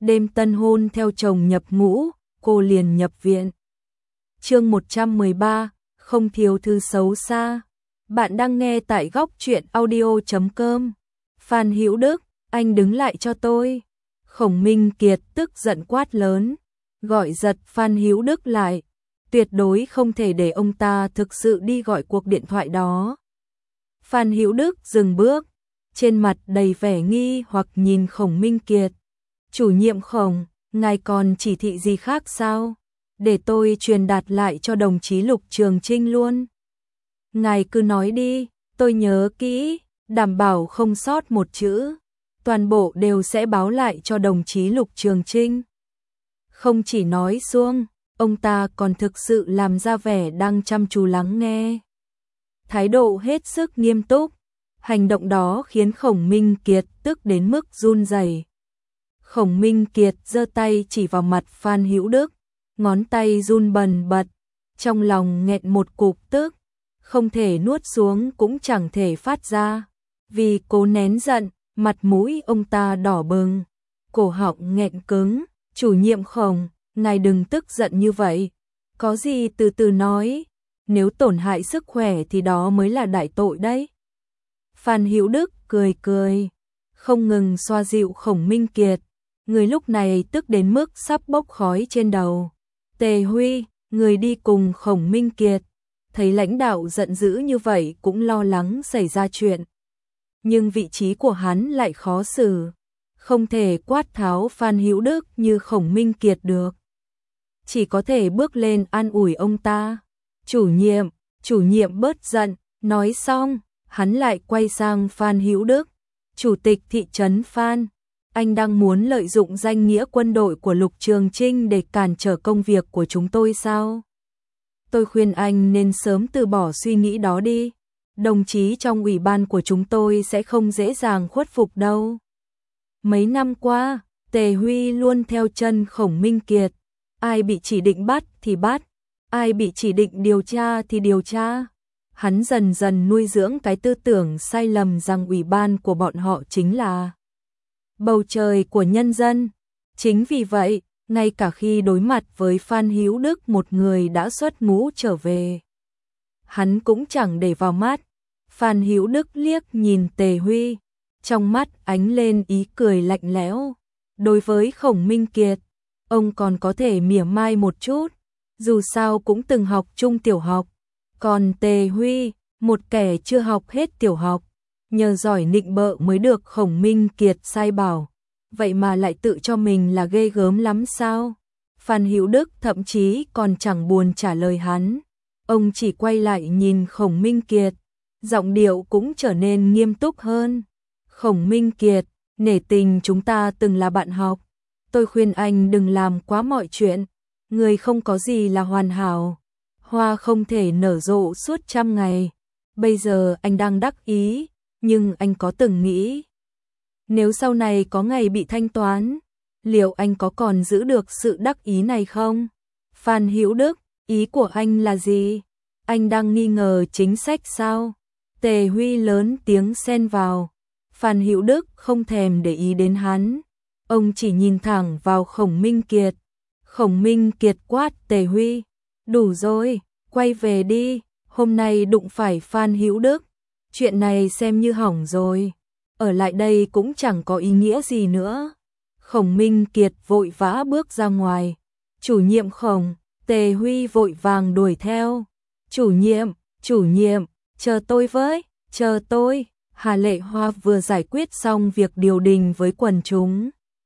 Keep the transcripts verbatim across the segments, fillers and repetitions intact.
đêm tân hôn theo chồng nhập ngũ, cô liền nhập viện. Chương một trăm mười ba, không thiếu thứ xấu xa. Bạn đang nghe tại góc truyện audio chấm com. Phan Hữu Đức, anh đứng lại cho tôi. Khổng Minh Kiệt tức giận quát lớn, gọi giật Phan Hữu Đức lại. Tuyệt đối không thể để ông ta thực sự đi gọi cuộc điện thoại đó. Phan Hữu Đức dừng bước, trên mặt đầy vẻ nghi hoặc nhìn Khổng Minh Kiệt. Chủ nhiệm Khổng, ngài còn chỉ thị gì khác sao? Để tôi truyền đạt lại cho đồng chí Lục Trường Trinh luôn. Ngài cứ nói đi, tôi nhớ kỹ, đảm bảo không sót một chữ. Toàn bộ đều sẽ báo lại cho đồng chí Lục Trường Trinh. Không chỉ nói suông, ông ta còn thực sự làm ra vẻ đang chăm chú lắng nghe. Thái độ hết sức nghiêm túc, hành động đó khiến Khổng Minh Kiệt tức đến mức run rẩy. Khổng Minh Kiệt giơ tay chỉ vào mặt Phan Hữu Đức, ngón tay run bần bật, trong lòng nghẹn một cục tức, không thể nuốt xuống cũng chẳng thể phát ra. Vì cố nén giận, mặt mũi ông ta đỏ bừng, cổ họng nghẹn cứng. Chủ nhiệm Khổng, ngài đừng tức giận như vậy, có gì từ từ nói, nếu tổn hại sức khỏe thì đó mới là đại tội đấy. Phan Hữu Đức cười cười, không ngừng xoa dịu Khổng Minh Kiệt, người lúc này tức đến mức sắp bốc khói trên đầu. Tề Huy, người đi cùng Khổng Minh Kiệt, thấy lãnh đạo giận dữ như vậy cũng lo lắng xảy ra chuyện. Nhưng vị trí của hắn lại khó xử, không thể quát tháo Phan Hữu Đức như Khổng Minh Kiệt được. Chỉ có thể bước lên an ủi ông ta. Chủ nhiệm, chủ nhiệm bớt giận, nói xong, hắn lại quay sang Phan Hữu Đức. Chủ tịch thị trấn Phan, anh đang muốn lợi dụng danh nghĩa quân đội của Lục Trường Trinh để cản trở công việc của chúng tôi sao? Tôi khuyên anh nên sớm từ bỏ suy nghĩ đó đi. Đồng chí trong ủy ban của chúng tôi sẽ không dễ dàng khuất phục đâu. Mấy năm qua, Tề Huy luôn theo chân Khổng Minh Kiệt. Ai bị chỉ định bắt thì bắt, ai bị chỉ định điều tra thì điều tra. Hắn dần dần nuôi dưỡng cái tư tưởng sai lầm rằng ủy ban của bọn họ chính là bầu trời của nhân dân. Chính vì vậy, ngay cả khi đối mặt với Phan Hữu Đức, một người đã xuất ngũ trở về, hắn cũng chẳng để vào mắt. Phan Hữu Đức liếc nhìn Tề Huy, trong mắt ánh lên ý cười lạnh lẽo. Đối với Khổng Minh Kiệt, ông còn có thể mỉa mai một chút, dù sao cũng từng học chung tiểu học. Còn Tề Huy, một kẻ chưa học hết tiểu học, nhờ giỏi nịnh bợ mới được Khổng Minh Kiệt sai bảo, vậy mà lại tự cho mình là ghê gớm lắm sao? Phan Hữu Đức thậm chí còn chẳng buồn trả lời hắn, ông chỉ quay lại nhìn Khổng Minh Kiệt, giọng điệu cũng trở nên nghiêm túc hơn. Khổng Minh Kiệt, nể tình chúng ta từng là bạn học, tôi khuyên anh đừng làm quá mọi chuyện, người không có gì là hoàn hảo, hoa không thể nở rộ suốt trăm ngày. Bây giờ anh đang đắc ý, nhưng anh có từng nghĩ, nếu sau này có ngày bị thanh toán, liệu anh có còn giữ được sự đắc ý này không? Phan Hữu Đức, ý của anh là gì? Anh đang nghi ngờ chính sách sao? Tề Huy lớn tiếng xen vào. Phan Hữu Đức không thèm để ý đến hắn, ông chỉ nhìn thẳng vào Khổng Minh Kiệt. Khổng Minh Kiệt quát Tề Huy, đủ rồi, quay về đi, hôm nay đụng phải Phan Hữu Đức, chuyện này xem như hỏng rồi, ở lại đây cũng chẳng có ý nghĩa gì nữa. Khổng Minh Kiệt vội vã bước ra ngoài. Chủ nhiệm Khổng, Tề Huy vội vàng đuổi theo. Chủ nhiệm, chủ nhiệm, chờ tôi với, chờ tôi. Hà Lệ Hoa vừa giải quyết xong việc điều đình với quần chúng.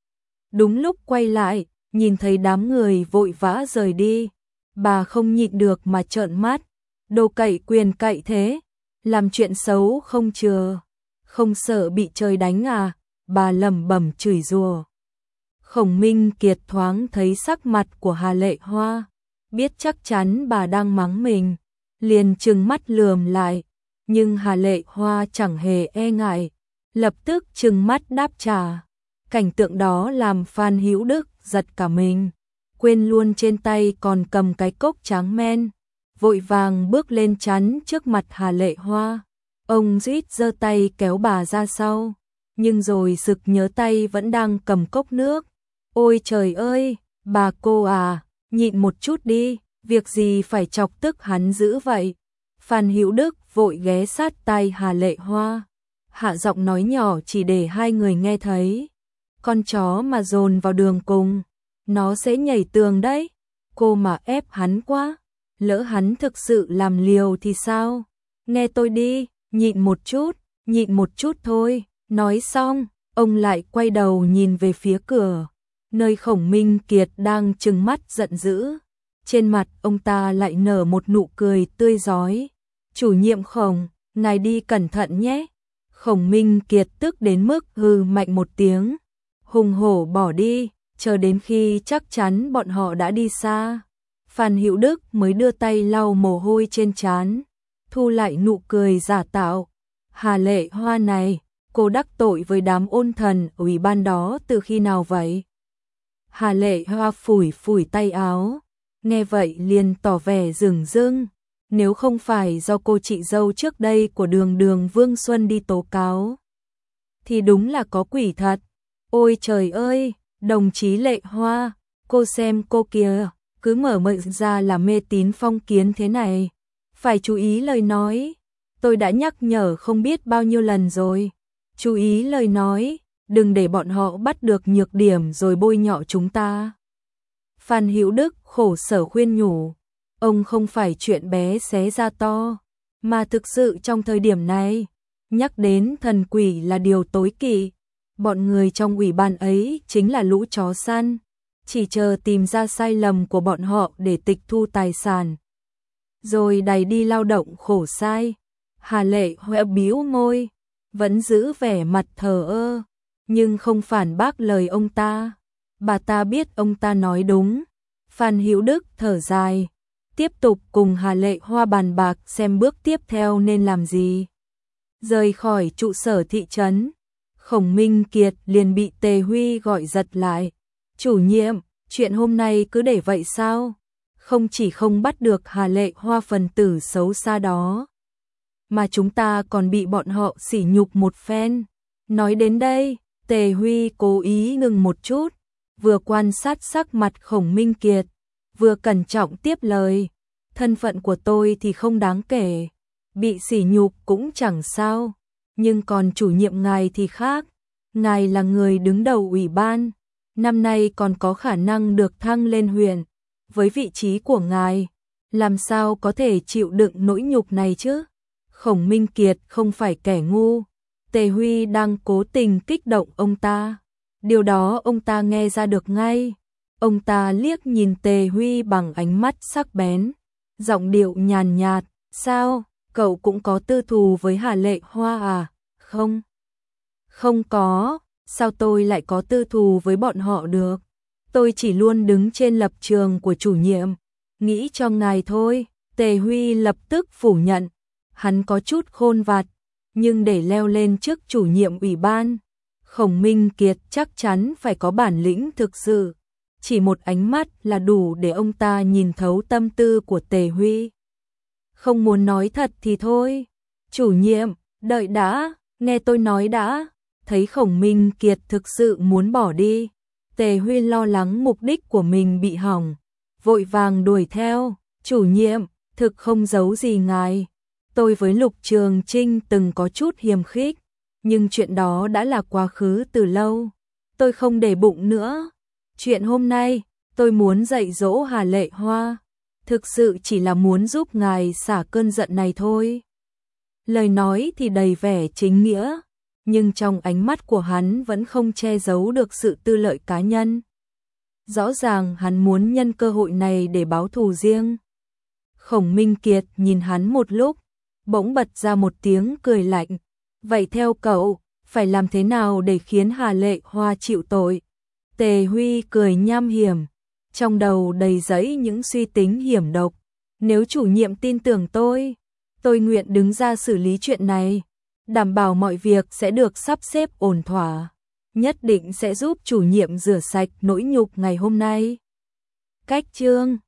Đúng lúc quay lại, nhìn thấy đám người vội vã rời đi, bà không nhịn được mà trợn mắt. Đồ cậy quyền cậy thế, làm chuyện xấu không chừa, không sợ bị trời đánh à? Bà lẩm bẩm chửi rủa. Khổng Minh Kiệt thoáng thấy sắc mặt của Hà Lệ Hoa, biết chắc chắn bà đang mắng mình, liền trừng mắt lườm lại. Nhưng Hà Lệ Hoa chẳng hề e ngại, lập tức trừng mắt đáp trả. Cảnh tượng đó làm Phan Hữu Đức giật cả mình, quên luôn trên tay còn cầm cái cốc tráng men, vội vàng bước lên chắn trước mặt Hà Lệ Hoa. Ông rít giơ tay kéo bà ra sau, nhưng rồi sực nhớ tay vẫn đang cầm cốc nước. Ôi trời ơi, bà cô à, nhịn một chút đi, việc gì phải chọc tức hắn dữ vậy. Phan Hữu Đức vội ghé sát tai Hà Lệ Hoa, hạ giọng nói nhỏ chỉ để hai người nghe thấy. Con chó mà dồn vào đường cùng, nó sẽ nhảy tường đấy. Cô mà ép hắn quá, lỡ hắn thực sự làm liều thì sao? Nghe tôi đi, nhịn một chút, nhịn một chút thôi. Nói xong, ông lại quay đầu nhìn về phía cửa, nơi Khổng Minh Kiệt đang trừng mắt giận dữ. Trên mặt ông ta lại nở một nụ cười tươi rói. Chủ nhiệm Khổng, ngài đi cẩn thận nhé. Khổng Minh Kiệt tức đến mức hừ mạnh một tiếng, hùng hổ bỏ đi, chờ đến khi chắc chắn bọn họ đã đi xa. Phan Hữu Đức mới đưa tay lau mồ hôi trên trán, thu lại nụ cười giả tạo. Hà Lệ Hoa này, cô đắc tội với đám ôn thần ủy ban đó từ khi nào vậy? Hà Lệ Hoa phủi phủi tay áo, nghe vậy liền tỏ vẻ dửng dưng. Nếu không phải do cô chị dâu trước đây của đường đường Vương Xuân đi tố cáo, thì đúng là có quỷ thật. Ôi trời ơi, đồng chí Lệ Hoa, cô xem cô kìa, cứ mở miệng ra là mê tín phong kiến thế này. Phải chú ý lời nói, tôi đã nhắc nhở không biết bao nhiêu lần rồi. Chú ý lời nói, đừng để bọn họ bắt được nhược điểm rồi bôi nhọ chúng ta. Phan Hữu Đức khổ sở khuyên nhủ, ông không phải chuyện bé xé ra to, mà thực sự trong thời điểm này, nhắc đến thần quỷ là điều tối kỵ. Bọn người trong ủy ban ấy chính là lũ chó săn, chỉ chờ tìm ra sai lầm của bọn họ để tịch thu tài sản, rồi đày đi lao động khổ sai. Hà Lệ Hoa bĩu môi, vẫn giữ vẻ mặt thờ ơ, nhưng không phản bác lời ông ta. Bà ta biết ông ta nói đúng. Phan Hữu Đức thở dài, tiếp tục cùng Hà Lệ Hoa bàn bạc xem bước tiếp theo nên làm gì. Rời khỏi trụ sở thị trấn, Khổng Minh Kiệt liền bị Tề Huy gọi giật lại. Chủ nhiệm, chuyện hôm nay cứ để vậy sao? Không chỉ không bắt được Hà Lệ Hoa phần tử xấu xa đó, mà chúng ta còn bị bọn họ sỉ nhục một phen. Nói đến đây, Tề Huy cố ý ngừng một chút, vừa quan sát sắc mặt Khổng Minh Kiệt, vừa cẩn trọng tiếp lời. Thân phận của tôi thì không đáng kể, bị sỉ nhục cũng chẳng sao, nhưng còn chủ nhiệm ngài thì khác. Ngài là người đứng đầu ủy ban, năm nay còn có khả năng được thăng lên huyện. Với vị trí của ngài, làm sao có thể chịu đựng nỗi nhục này chứ? Khổng Minh Kiệt không phải kẻ ngu, Tề Huy đang cố tình kích động ông ta. Điều đó ông ta nghe ra được ngay. Ông ta liếc nhìn Tề Huy bằng ánh mắt sắc bén, giọng điệu nhàn nhạt, sao, cậu cũng có tư thù với Hà Lệ Hoa à? Không. Không có, sao tôi lại có tư thù với bọn họ được? Tôi chỉ luôn đứng trên lập trường của chủ nhiệm, nghĩ cho ngài thôi. Tề Huy lập tức phủ nhận, hắn có chút khôn vặt, nhưng để leo lên chức chủ nhiệm ủy ban, Khổng Minh Kiệt chắc chắn phải có bản lĩnh thực sự. Chỉ một ánh mắt là đủ để ông ta nhìn thấu tâm tư của Tề Huy. Không muốn nói thật thì thôi. Chủ nhiệm, đợi đã, nghe tôi nói đã. Thấy Khổng Minh Kiệt thực sự muốn bỏ đi, Tề Huy lo lắng mục đích của mình bị hỏng, vội vàng đuổi theo. Chủ nhiệm, thực không giấu gì ngài, tôi với Lục Trường Trinh từng có chút hiềm khích, nhưng chuyện đó đã là quá khứ từ lâu, tôi không để bụng nữa. Chuyện hôm nay, tôi muốn dạy dỗ Hà Lệ Hoa, thực sự chỉ là muốn giúp ngài xả cơn giận này thôi. Lời nói thì đầy vẻ chính nghĩa, nhưng trong ánh mắt của hắn vẫn không che giấu được sự tư lợi cá nhân. Rõ ràng hắn muốn nhân cơ hội này để báo thù riêng. Khổng Minh Kiệt nhìn hắn một lúc, bỗng bật ra một tiếng cười lạnh. Vậy theo cậu, phải làm thế nào để khiến Hà Lệ Hoa chịu tội? Tề Huy cười nham hiểm, trong đầu đầy dẫy những suy tính hiểm độc. Nếu chủ nhiệm tin tưởng tôi, tôi nguyện đứng ra xử lý chuyện này, đảm bảo mọi việc sẽ được sắp xếp ổn thỏa, nhất định sẽ giúp chủ nhiệm rửa sạch nỗi nhục ngày hôm nay. Cách chương